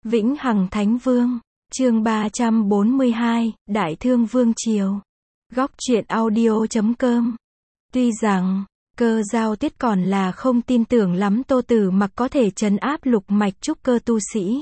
Vĩnh Hằng Thánh Vương, chương 342, Đại Thương Vương Triều. Góc truyện audio.com. Tuy rằng, Cơ Dao Tuyết còn là không tin tưởng lắm Tô Tử Mặc có thể trấn áp lục mạch trúc cơ tu sĩ.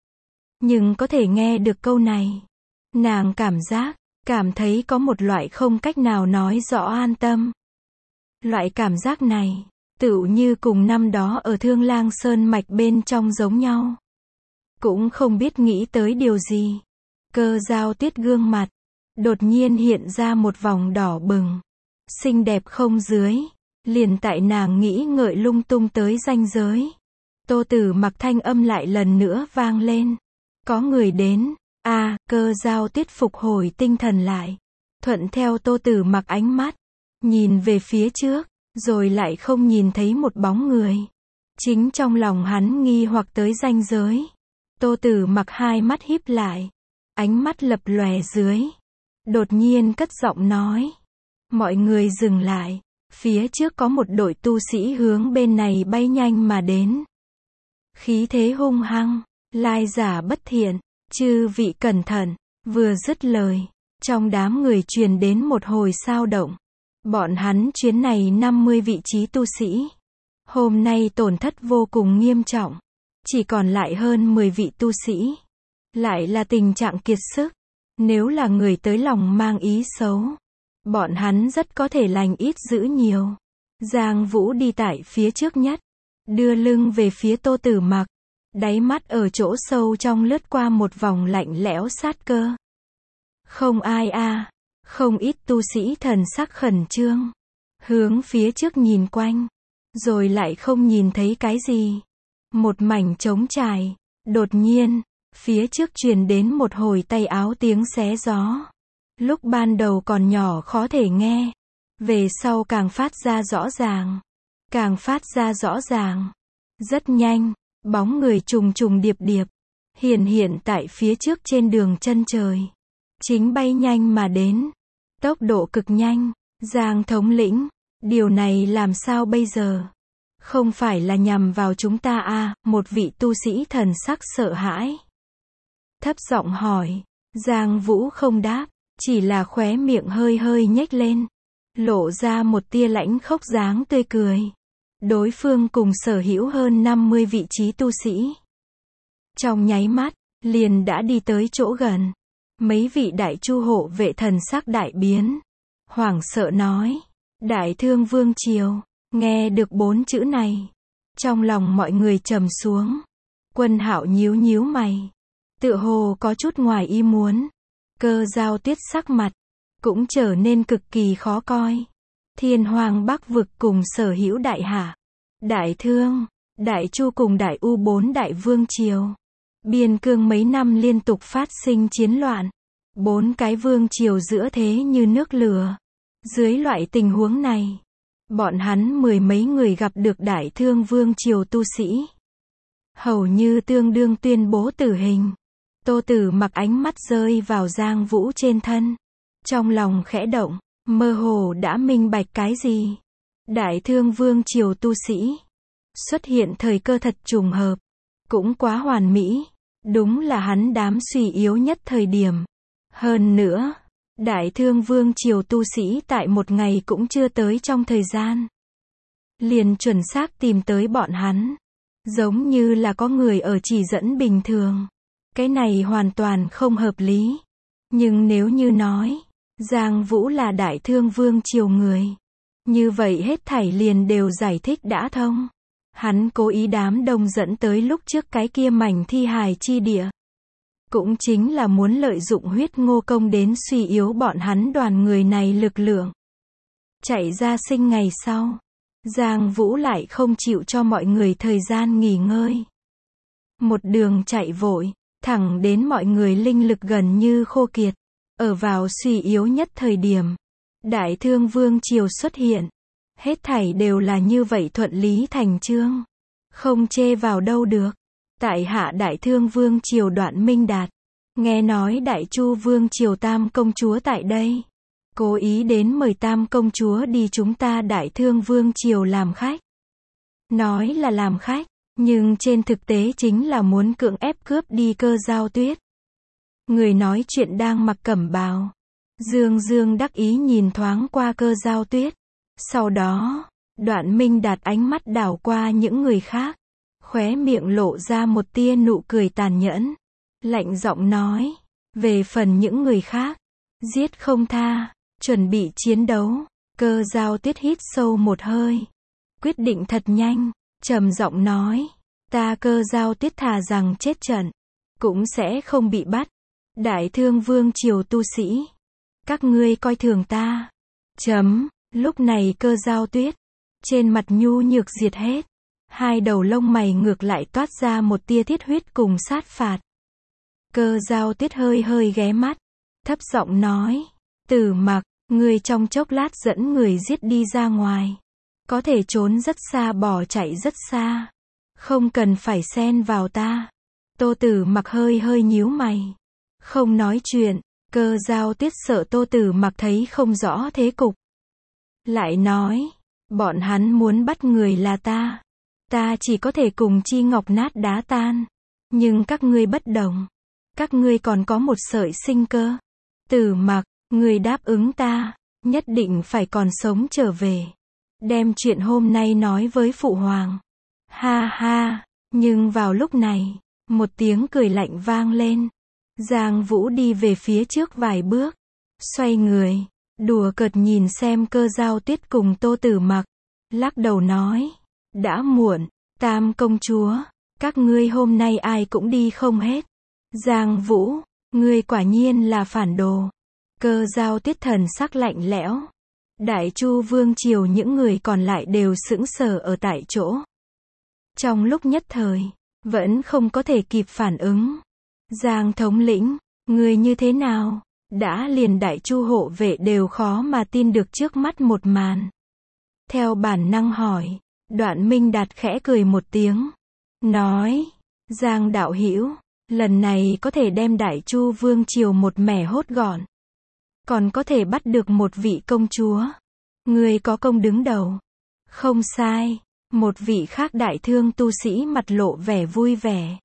Nhưng có thể nghe được câu này, nàng cảm thấy có một loại không cách nào nói rõ an tâm. Loại cảm giác này, tựu như cùng năm đó ở Thương Lang Sơn mạch bên trong giống nhau. Cũng không biết nghĩ tới điều gì. Cơ Dao Tuyết gương mặt, đột nhiên hiện ra một vòng đỏ bừng. Xinh đẹp không dưới. Liền tại nàng nghĩ ngợi lung tung tới ranh giới. Tô Tử Mặc thanh âm lại lần nữa vang lên. Có người đến. Cơ Dao Tuyết phục hồi tinh thần lại. Thuận theo Tô Tử Mặc ánh mắt. Nhìn về phía trước. Rồi lại không nhìn thấy một bóng người. Chính trong lòng hắn nghi hoặc tới ranh giới. Tô Tử Mặc hai mắt híp lại. Ánh mắt lập lòe dưới. Đột nhiên cất giọng nói. Mọi người dừng lại. Phía trước có một đội tu sĩ hướng bên này bay nhanh mà đến. Khí thế hung hăng. Lai giả bất thiện. Chư vị cẩn thận. Vừa dứt lời. Trong đám người truyền đến một hồi sao động. Bọn hắn chuyến này 50 vị trí tu sĩ. Hôm nay tổn thất vô cùng nghiêm trọng. Chỉ còn lại hơn 10 vị tu sĩ. Lại là tình trạng kiệt sức. Nếu là người tới lòng mang ý xấu, bọn hắn rất có thể lành ít dữ nhiều. Giang Vũ đi tại phía trước nhất. Đưa lưng về phía Tô Tử Mặc. Đáy mắt ở chỗ sâu trong lướt qua một vòng lạnh lẽo sát cơ. Không ai Không ít tu sĩ thần sắc khẩn trương. Hướng phía trước nhìn quanh. Rồi lại không nhìn thấy cái gì. Một mảnh trống trải. Đột nhiên, phía trước truyền đến một hồi tay áo tiếng xé gió. Lúc ban đầu còn nhỏ khó thể nghe. Về sau càng phát ra rõ ràng. Rất nhanh, bóng người trùng trùng điệp điệp. Hiện tại phía trước trên đường chân trời. Chính bay nhanh mà đến. Tốc độ cực nhanh. Giang thống lĩnh, điều này làm sao bây giờ? Không phải là nhằm vào chúng ta một vị tu sĩ thần sắc sợ hãi. Thấp giọng hỏi. Giang Vũ không đáp, chỉ là khóe miệng hơi hơi nhếch lên. Lộ ra một tia lãnh khốc dáng tươi cười. Đối phương cùng sở hữu hơn 50 vị trí tu sĩ. Trong nháy mắt, liền đã đi tới chỗ gần. Mấy vị đại chu hộ vệ thần sắc đại biến. Hoảng sợ nói. Đại Thương Vương Triều. Nghe được 4 chữ này. Trong lòng mọi người trầm xuống. Quân Hạo nhíu nhíu mày. Tựa hồ có chút ngoài ý muốn. Cơ Dao Tuyết sắc mặt. Cũng trở nên cực kỳ khó coi. Thiên Hoàng Bắc vực cùng sở hữu đại hạ. Đại Thương, Đại Chu cùng Đại U 4 đại vương triều. Biên cương mấy năm liên tục phát sinh chiến loạn. 4 cái vương triều giữa thế như nước lửa. Dưới loại tình huống này, bọn hắn 10 mấy người gặp được Đại Thương Vương triều tu sĩ. Hầu như tương đương tuyên bố tử hình. Tô Tử Mặc ánh mắt rơi vào Giang Vũ trên thân. Trong lòng khẽ động, mơ hồ đã minh bạch cái gì. Đại Thương Vương triều tu sĩ. Xuất hiện thời cơ thật trùng hợp. Cũng quá hoàn mỹ. Đúng là hắn đám suy yếu nhất thời điểm. Hơn nữa, Đại Thương Vương triều tu sĩ tại một ngày cũng chưa tới trong thời gian. Liền chuẩn xác tìm tới bọn hắn. Giống như là có người ở chỉ dẫn bình thường. Cái này hoàn toàn không hợp lý. Nhưng nếu như nói, Giang Vũ là Đại Thương Vương triều người. Như vậy hết thảy liền đều giải thích đã thông. Hắn cố ý đám đông dẫn tới lúc trước cái kia mảnh thi hài chi địa. Cũng chính là muốn lợi dụng huyết ngô công đến suy yếu bọn hắn đoàn người này lực lượng. Chạy ra sinh ngày sau. Giang Vũ lại không chịu cho mọi người thời gian nghỉ ngơi. Một đường chạy vội, thẳng đến mọi người linh lực gần như khô kiệt. Ở vào suy yếu nhất thời điểm. Đại Thương Vương triều xuất hiện. Hết thảy đều là như vậy thuận lý thành chương. Không chê vào đâu được. Tại hạ Đại Thương Vương triều Đoạn Minh Đạt. Nghe nói Đại Chu Vương triều Tam công chúa tại đây. Cố ý đến mời Tam công chúa đi chúng ta Đại Thương Vương triều làm khách. Nói là làm khách. Nhưng trên thực tế chính là muốn cưỡng ép cướp đi Cơ Dao Tuyết. Người nói chuyện đang mặc cẩm bào. Dương Dương đắc ý nhìn thoáng qua Cơ Dao Tuyết. Sau đó, Đoạn Minh Đạt ánh mắt đảo qua những người khác. Khóe miệng lộ ra một tia nụ cười tàn nhẫn. Lạnh giọng nói. Về phần những người khác, giết không tha, chuẩn bị chiến đấu. Cơ Dao Tuyết hít sâu một hơi. Quyết định thật nhanh, trầm giọng nói. Ta Cơ Dao Tuyết thà rằng chết trận, cũng sẽ không bị bắt. Đại Thương Vương triều tu sĩ, các ngươi coi thường ta. Lúc này Cơ Dao Tuyết, trên mặt nhu nhược diệt hết. Hai đầu lông mày ngược lại toát ra một tia thiết huyết cùng sát phạt. Cơ Dao Tuyết hơi hơi ghé mắt, thấp giọng nói. Tử Mặc, ngươi trong chốc lát dẫn người giết đi ra ngoài. Có thể trốn rất xa, bỏ chạy rất xa. Không cần phải xen vào ta. Tô Tử Mặc hơi hơi nhíu mày, không nói chuyện. Cơ Dao Tuyết sợ Tô Tử Mặc thấy không rõ thế cục, lại nói. Bọn hắn muốn bắt người là ta. Ta chỉ có thể cùng chi ngọc nát đá tan. Nhưng các ngươi bất đồng. Các ngươi còn có một sợi sinh cơ. Tử Mặc, ngươi đáp ứng ta, nhất định phải còn sống trở về. Đem chuyện hôm nay nói với Phụ Hoàng. Ha ha, nhưng vào lúc này, một tiếng cười lạnh vang lên. Giang Vũ đi về phía trước vài bước, xoay người, đùa cợt nhìn xem Cơ Dao Tuyết cùng Tô Tử Mặc, lắc đầu nói. Đã muộn, Tam công chúa, các ngươi hôm nay ai cũng đi không hết. Giang Vũ, ngươi quả nhiên là phản đồ. Cơ Dao Tuyết thần sắc lạnh lẽo. Đại Chu Vương triều những người còn lại đều sững sờ ở tại chỗ. Trong lúc nhất thời, vẫn không có thể kịp phản ứng. Giang thống lĩnh, người như thế nào? Đã liền Đại Chu hộ vệ đều khó mà tin được trước mắt một màn. Theo bản năng hỏi, Đoạn Minh Đạt khẽ cười một tiếng. Nói, Giang đạo hữu, lần này có thể đem Đại Chu Vương triều một mẻ hốt gọn. Còn có thể bắt được một vị công chúa. Người có công đứng đầu. Không sai. Một vị khác Đại Thương tu sĩ mặt lộ vẻ vui vẻ,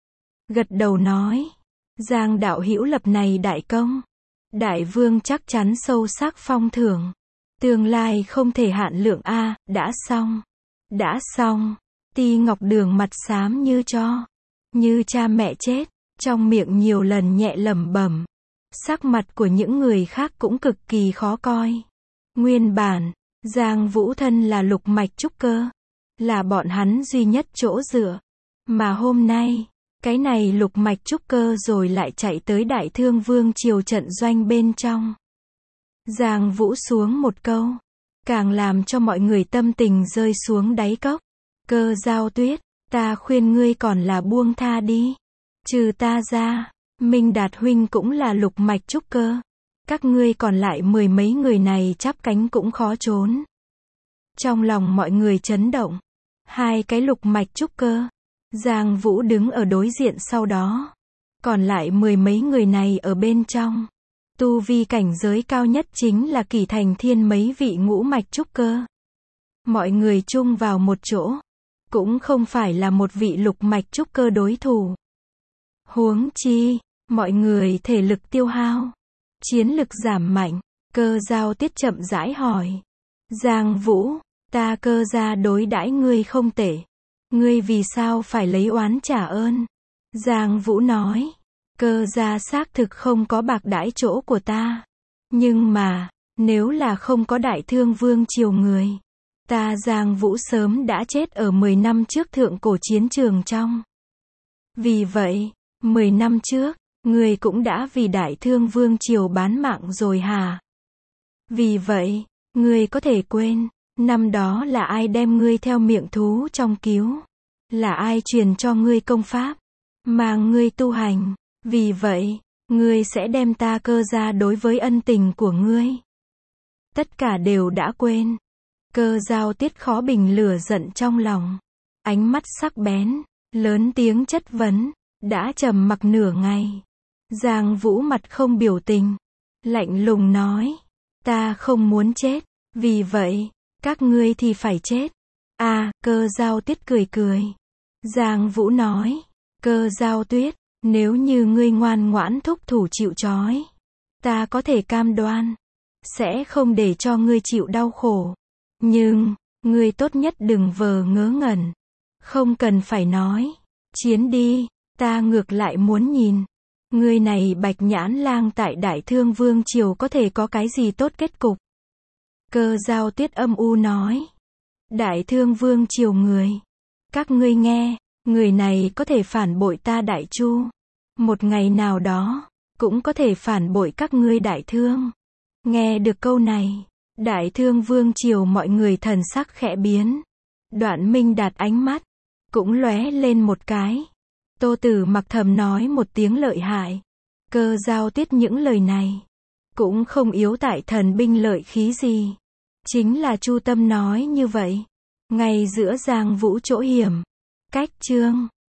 gật đầu nói. Giang đạo hữu lập này đại công, Đại Vương chắc chắn sâu sắc phong thưởng. Tương lai không thể hạn lượng a. Đã xong. Đã xong. Ti Ngọc Đường mặt xám như tro, như cha mẹ chết, trong miệng nhiều lần nhẹ lẩm bẩm. Sắc mặt của những người khác cũng cực kỳ khó coi. Nguyên bản, Giang Vũ thân là lục mạch trúc cơ, là bọn hắn duy nhất chỗ dựa. Mà hôm nay, cái này lục mạch trúc cơ rồi lại chạy tới Đại Thương Vương triều trận doanh bên trong. Giang Vũ xuống một câu, càng làm cho mọi người tâm tình rơi xuống đáy cốc. Cơ Dao Tuyết, ta khuyên ngươi còn là buông tha đi. Trừ ta ra, Minh Đạt huynh cũng là lục mạch trúc cơ. Các ngươi còn lại mười mấy người này chắp cánh cũng khó trốn. Trong lòng mọi người chấn động. Hai cái lục mạch trúc cơ. Giang Vũ đứng ở đối diện sau đó. Còn lại mười mấy người này ở bên trong. Tu vi cảnh giới cao nhất chính là Kỳ Thành Thiên mấy vị ngũ mạch trúc cơ. Mọi người chung vào một chỗ. Cũng không phải là một vị lục mạch trúc cơ đối thủ. Huống chi, mọi người thể lực tiêu hao, chiến lực giảm mạnh. Cơ Dao Tuyết chậm rãi hỏi. Giang Vũ, ta Cơ gia đối đãi ngươi không tệ. Ngươi vì sao phải lấy oán trả ơn? Giang Vũ nói. Cơ gia xác thực không có bạc đãi chỗ của ta. Nhưng mà, nếu là không có Đại Thương Vương triều người, ta Giang Vũ sớm đã chết ở 10 năm trước thượng cổ chiến trường trong. Vì vậy, 10 năm trước, ngươi cũng đã vì Đại Thương Vương triều bán mạng rồi hả? Vì vậy, ngươi có thể quên, năm đó là ai đem ngươi theo miệng thú trong cứu? Là ai truyền cho ngươi công pháp, mà ngươi tu hành? Vì vậy, ngươi sẽ đem ta Cơ gia đối với ân tình của ngươi. Tất cả đều đã quên. Cơ Dao Tuyết khó bình lửa giận trong lòng. Ánh mắt sắc bén, lớn tiếng chất vấn, đã trầm mặc nửa ngày. Giang Vũ mặt không biểu tình, lạnh lùng nói. Ta không muốn chết, vì vậy, các ngươi thì phải chết. À, Cơ Dao Tuyết cười cười. Giang Vũ nói, Cơ Giao Tuyết, nếu như ngươi ngoan ngoãn thúc thủ chịu trói, ta có thể cam đoan, sẽ không để cho ngươi chịu đau khổ. Nhưng, ngươi tốt nhất đừng vờ ngớ ngẩn. Không cần phải nói. Chiến đi, ta ngược lại muốn nhìn. Ngươi này Bạch Nhãn Lang tại Đại Thương Vương Triều có thể có cái gì tốt kết cục. Cơ Giao Tuyết âm u nói. Đại Thương Vương Triều người. Các ngươi nghe, người này có thể phản bội ta Đại Chu. Một ngày nào đó, cũng có thể phản bội các ngươi Đại Thương. Nghe được câu này, Đại Thương Vương Triều mọi người thần sắc khẽ biến. Đoạn Minh Đạt ánh mắt, cũng lóe lên một cái. Tô Tử Mặc thầm nói một tiếng lợi hại. Cơ Giao Tuyết những lời này, cũng không yếu tại thần binh lợi khí gì. Chính là Chu Tâm nói như vậy. Ngay giữa Giang Vũ chỗ hiểm. Cách chương